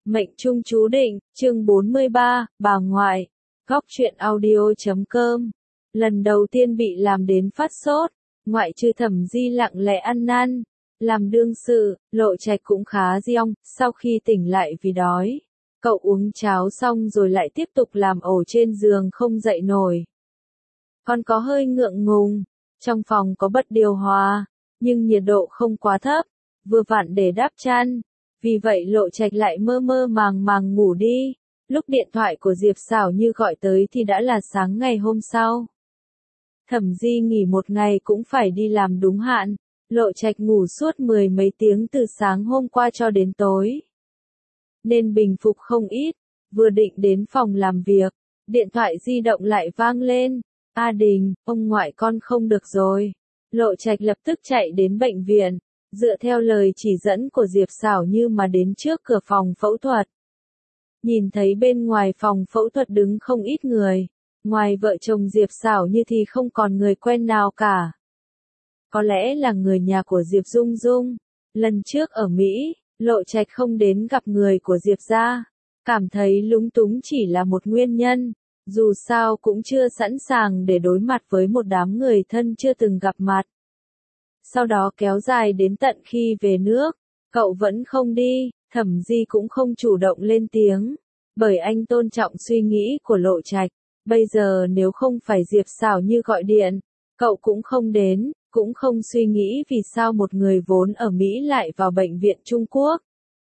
Mệnh trung chú định, chương 43, bà ngoại. Góc truyện audio.com. Lần đầu tiên bị làm đến phát sốt, ngoại trừ Thẩm Di lặng lẽ ăn năn, làm đương sự, Lộ Trạch cũng khá diong, sau khi tỉnh lại vì đói. Cậu uống cháo xong rồi lại tiếp tục làm ổ trên giường không dậy nổi. Còn có hơi ngượng ngùng, trong phòng có bật điều hòa, nhưng nhiệt độ không quá thấp, vừa vặn để đắp chăn. Vì vậy Lộ Trạch lại mơ mơ màng màng ngủ đi. Lúc điện thoại của Diệp Sảo Như gọi tới thì đã là sáng ngày hôm sau. Thẩm Di nghỉ một ngày cũng phải đi làm đúng hạn. Lộ Trạch ngủ suốt 10 mấy tiếng từ sáng hôm qua cho đến tối, nên bình phục không ít. Vừa định đến phòng làm việc, điện thoại di động lại vang lên. A Đình, ông ngoại con không được rồi. Lộ Trạch lập tức chạy đến bệnh viện, dựa theo lời chỉ dẫn của Diệp Sảo Như mà đến trước cửa phòng phẫu thuật. Nhìn thấy bên ngoài phòng phẫu thuật đứng không ít người, ngoài vợ chồng Diệp Sảo Như thì không còn người quen nào cả. Có lẽ là người nhà của Diệp Dung Dung. Lần trước ở Mỹ, Lộ Trạch không đến gặp người của Diệp gia, cảm thấy lúng túng chỉ là một nguyên nhân, dù sao cũng chưa sẵn sàng để đối mặt với một đám người thân chưa từng gặp mặt. Sau đó kéo dài đến tận khi về nước, cậu vẫn không đi, Thẩm Di cũng không chủ động lên tiếng, bởi anh tôn trọng suy nghĩ của Lộ Trạch. Bây giờ nếu không phải Diệp Sảo Như gọi điện, cậu cũng không đến, cũng không suy nghĩ vì sao một người vốn ở Mỹ lại vào bệnh viện Trung Quốc.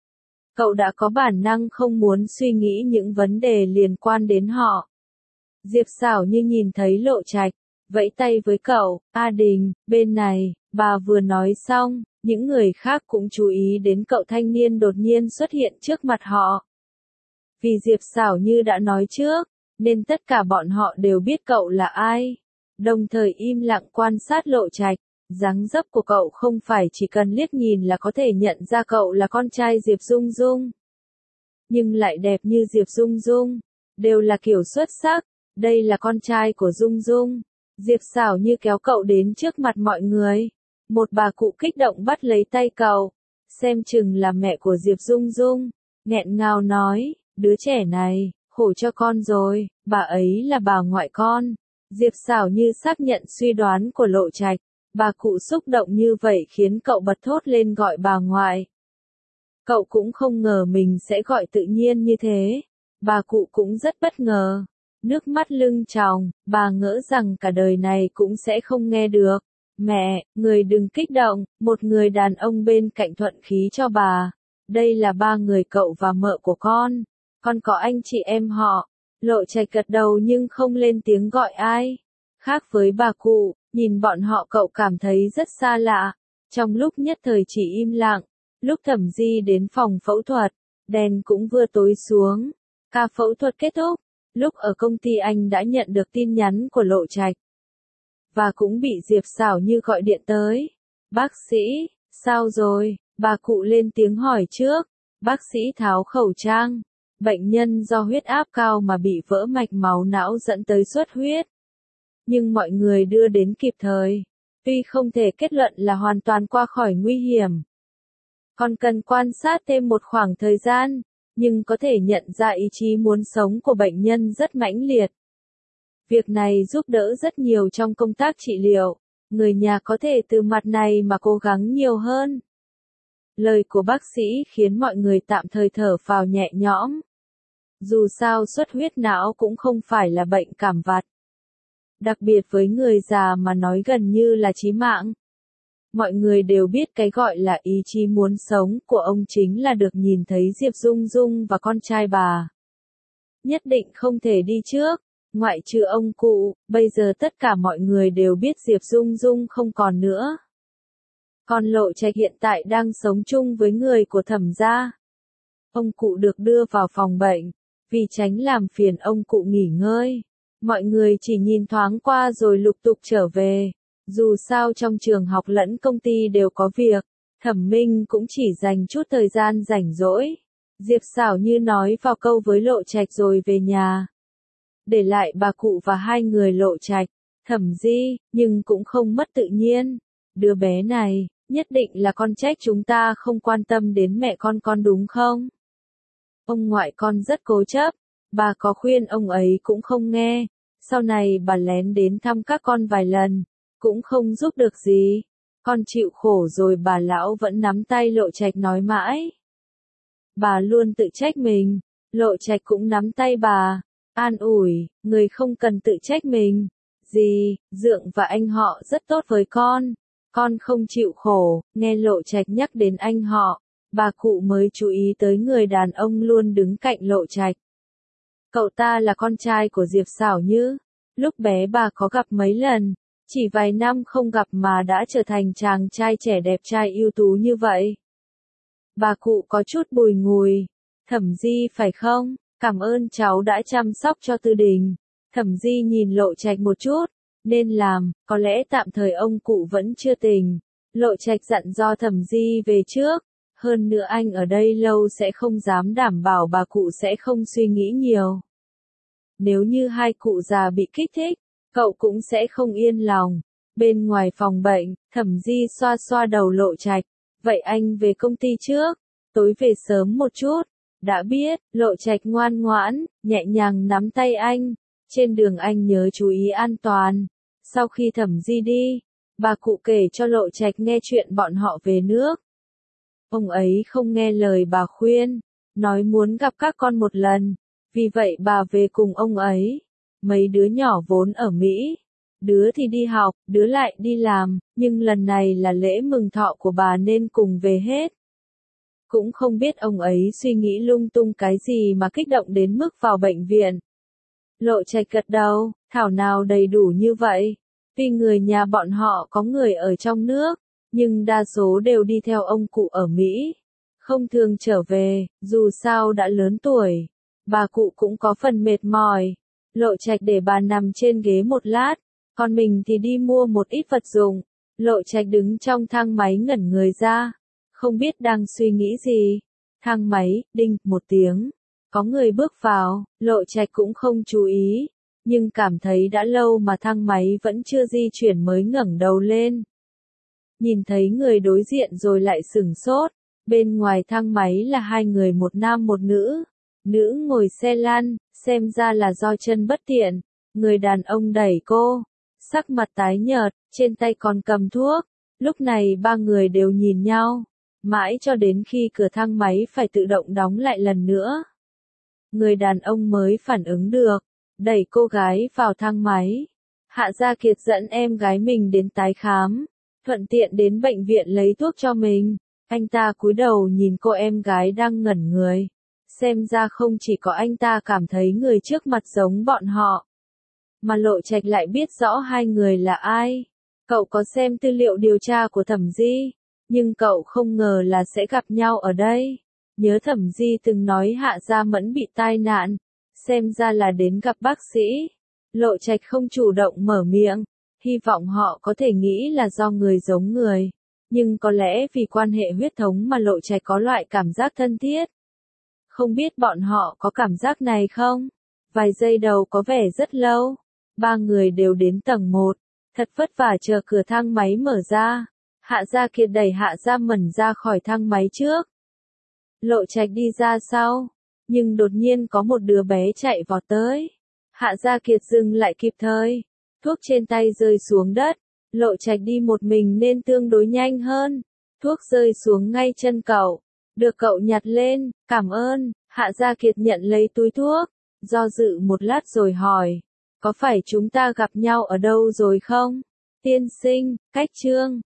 Cậu đã có bản năng không muốn suy nghĩ những vấn đề liên quan đến họ. Diệp Sảo Như nhìn thấy Lộ Trạch, vẫy tay với cậu. A Đình, bên này. Bà vừa nói xong, những người khác cũng chú ý đến cậu thanh niên đột nhiên xuất hiện trước mặt họ. Vì Diệp Sảo Như đã nói trước, nên tất cả bọn họ đều biết cậu là ai. Đồng thời im lặng quan sát Lộ Trạch. Dáng dấp của cậu không phải chỉ cần liếc nhìn là có thể nhận ra cậu là con trai Diệp Dung Dung, nhưng lại đẹp như Diệp Dung Dung, đều là kiểu xuất sắc. Đây là con trai của Dung Dung. Diệp Sảo Như kéo cậu đến trước mặt mọi người. Một bà cụ kích động bắt lấy tay cậu, xem chừng là mẹ của Diệp Dung Dung, nghẹn ngào nói, đứa trẻ này, khổ cho con rồi, bà ấy là bà ngoại con. Diệp Sảo Như xác nhận suy đoán của Lộ Trạch, bà cụ xúc động như vậy khiến cậu bật thốt lên gọi bà ngoại. Cậu cũng không ngờ mình sẽ gọi tự nhiên như thế, bà cụ cũng rất bất ngờ, nước mắt lưng tròng, bà ngỡ rằng cả đời này cũng sẽ không nghe được. Mẹ, người đừng kích động, một người đàn ông bên cạnh thuận khí cho bà. Đây là ba người cậu và mợ của con có anh chị em họ. Lộ Trạch gật đầu nhưng không lên tiếng gọi ai. Khác với bà cụ, nhìn bọn họ cậu cảm thấy rất xa lạ. Trong lúc nhất thời chỉ im lặng, lúc Thẩm Di đến phòng phẫu thuật, đèn cũng vừa tối xuống. Ca phẫu thuật kết thúc, lúc ở công ty anh đã nhận được tin nhắn của Lộ Trạch. Và cũng bị Diệp Sảo Như gọi điện tới. Bác sĩ, sao rồi? Bà cụ lên tiếng hỏi trước. Bác sĩ tháo khẩu trang. Bệnh nhân do huyết áp cao mà bị vỡ mạch máu não dẫn tới xuất huyết. Nhưng mọi người đưa đến kịp thời. Tuy không thể kết luận là hoàn toàn qua khỏi nguy hiểm, còn cần quan sát thêm một khoảng thời gian, nhưng có thể nhận ra ý chí muốn sống của bệnh nhân rất mãnh liệt. Việc này giúp đỡ rất nhiều trong công tác trị liệu, người nhà có thể từ mặt này mà cố gắng nhiều hơn. Lời của bác sĩ khiến mọi người tạm thời thở phào nhẹ nhõm. Dù sao xuất huyết não cũng không phải là bệnh cảm vặt. Đặc biệt với người già mà nói gần như là chí mạng. Mọi người đều biết cái gọi là ý chí muốn sống của ông chính là được nhìn thấy Diệp Dung Dung và con trai bà. Nhất định không thể đi trước. Ngoại trừ ông cụ, bây giờ tất cả mọi người đều biết Diệp Dung Dung không còn nữa. Còn Lộ Trạch hiện tại đang sống chung với người của Thẩm gia. Ông cụ được đưa vào phòng bệnh, vì tránh làm phiền ông cụ nghỉ ngơi. Mọi người chỉ nhìn thoáng qua rồi lục tục trở về. Dù sao trong trường học lẫn công ty đều có việc, Thẩm Minh cũng chỉ dành chút thời gian rảnh rỗi. Diệp Sảo Như nói vào câu với Lộ Trạch rồi về nhà. Để lại bà cụ và hai người Lộ Trạch, Thẩm Di, nhưng cũng không mất tự nhiên. Đứa bé này, nhất định là con trách chúng ta không quan tâm đến mẹ con đúng không? Ông ngoại con rất cố chấp, bà có khuyên ông ấy cũng không nghe. Sau này bà lén đến thăm các con vài lần, cũng không giúp được gì. Con chịu khổ rồi, bà lão vẫn nắm tay Lộ Trạch nói mãi. Bà luôn tự trách mình, Lộ Trạch cũng nắm tay bà, an ủi, người không cần tự trách mình. Dì, Dượng và anh họ rất tốt với con không chịu khổ. Nghe Lộ Trạch nhắc đến anh họ, bà cụ mới chú ý tới người đàn ông luôn đứng cạnh Lộ Trạch. Cậu ta là con trai của Diệp Xảo Như. Lúc bé bà có gặp mấy lần, chỉ vài năm không gặp mà đã trở thành chàng trai trẻ đẹp trai ưu tú như vậy. Bà cụ có chút bùi ngùi. Thẩm Di phải không? Cảm ơn cháu đã chăm sóc cho Tư Đình. Thẩm Di nhìn Lộ Trạch một chút. Nên làm, có lẽ tạm thời ông cụ vẫn chưa tỉnh. Lộ Trạch dặn do Thẩm Di về trước. Hơn nữa anh ở đây lâu sẽ không dám đảm bảo bà cụ sẽ không suy nghĩ nhiều. Nếu như hai cụ già bị kích thích, cậu cũng sẽ không yên lòng. Bên ngoài phòng bệnh, Thẩm Di xoa xoa đầu Lộ Trạch. Vậy anh về công ty trước, tối về sớm một chút. Đã biết. Lộ Trạch ngoan ngoãn, nhẹ nhàng nắm tay anh. Trên đường anh nhớ chú ý an toàn. Sau khi Thẩm Di đi, bà cụ kể cho Lộ Trạch nghe chuyện bọn họ về nước. Ông ấy không nghe lời bà khuyên, nói muốn gặp các con một lần. Vì vậy bà về cùng ông ấy. Mấy đứa nhỏ vốn ở Mỹ, đứa thì đi học, đứa lại đi làm, nhưng lần này là lễ mừng thọ của bà nên cùng về hết. Cũng không biết ông ấy suy nghĩ lung tung cái gì mà kích động đến mức vào bệnh viện. Lộ Trạch gật đầu, thảo nào đầy đủ như vậy. Tuy người nhà bọn họ có người ở trong nước, nhưng đa số đều đi theo ông cụ ở Mỹ. Không thường trở về, dù sao đã lớn tuổi. Bà cụ cũng có phần mệt mỏi. Lộ Trạch để bà nằm trên ghế một lát, còn mình thì đi mua một ít vật dụng. Lộ Trạch đứng trong thang máy ngẩn người ra, không biết đang suy nghĩ gì. Thang máy, đinh, một tiếng. Có người bước vào, Lộ Trạch cũng không chú ý, nhưng cảm thấy đã lâu mà thang máy vẫn chưa di chuyển mới ngẩng đầu lên. Nhìn thấy người đối diện rồi lại sửng sốt, bên ngoài thang máy là hai người, một nam một nữ. Nữ ngồi xe lăn, xem ra là do chân bất tiện. Người đàn ông đẩy cô, sắc mặt tái nhợt, trên tay còn cầm thuốc. Lúc này ba người đều nhìn nhau, mãi cho đến khi cửa thang máy phải tự động đóng lại lần nữa. Người đàn ông mới phản ứng được, đẩy cô gái vào thang máy. Hạ Gia Kiệt dẫn em gái mình đến tái khám, thuận tiện đến bệnh viện lấy thuốc cho mình. Anh ta cúi đầu nhìn cô em gái đang ngẩn người. Xem ra không chỉ có anh ta cảm thấy người trước mặt giống bọn họ, mà Lộ Trạch lại biết rõ hai người là ai. Cậu có xem tư liệu điều tra của Thẩm Di, nhưng cậu không ngờ là sẽ gặp nhau ở đây. Nhớ Thẩm Di từng nói Hạ Gia Mẫn bị tai nạn, xem ra là đến gặp bác sĩ. Lộ Trạch không chủ động mở miệng, hy vọng họ có thể nghĩ là do người giống người. Nhưng có lẽ vì quan hệ huyết thống mà Lộ Trạch có loại cảm giác thân thiết. Không biết bọn họ có cảm giác này không? Vài giây đầu có vẻ rất lâu. Ba người đều đến tầng 1, thật vất vả chờ cửa thang máy mở ra. Hạ Gia Kiệt đẩy Hạ Gia Mẫn ra khỏi thang máy trước. Lộ Trạch đi ra sau, nhưng đột nhiên có một đứa bé chạy vọt tới. Hạ Gia Kiệt dừng lại kịp thời, thuốc trên tay rơi xuống đất. Lộ Trạch đi một mình nên tương đối nhanh hơn. Thuốc rơi xuống ngay chân cậu, được cậu nhặt lên. Cảm ơn. Hạ Gia Kiệt nhận lấy túi thuốc, do dự một lát rồi hỏi, có phải chúng ta gặp nhau ở đâu rồi không? Tiên sinh, cách Trương.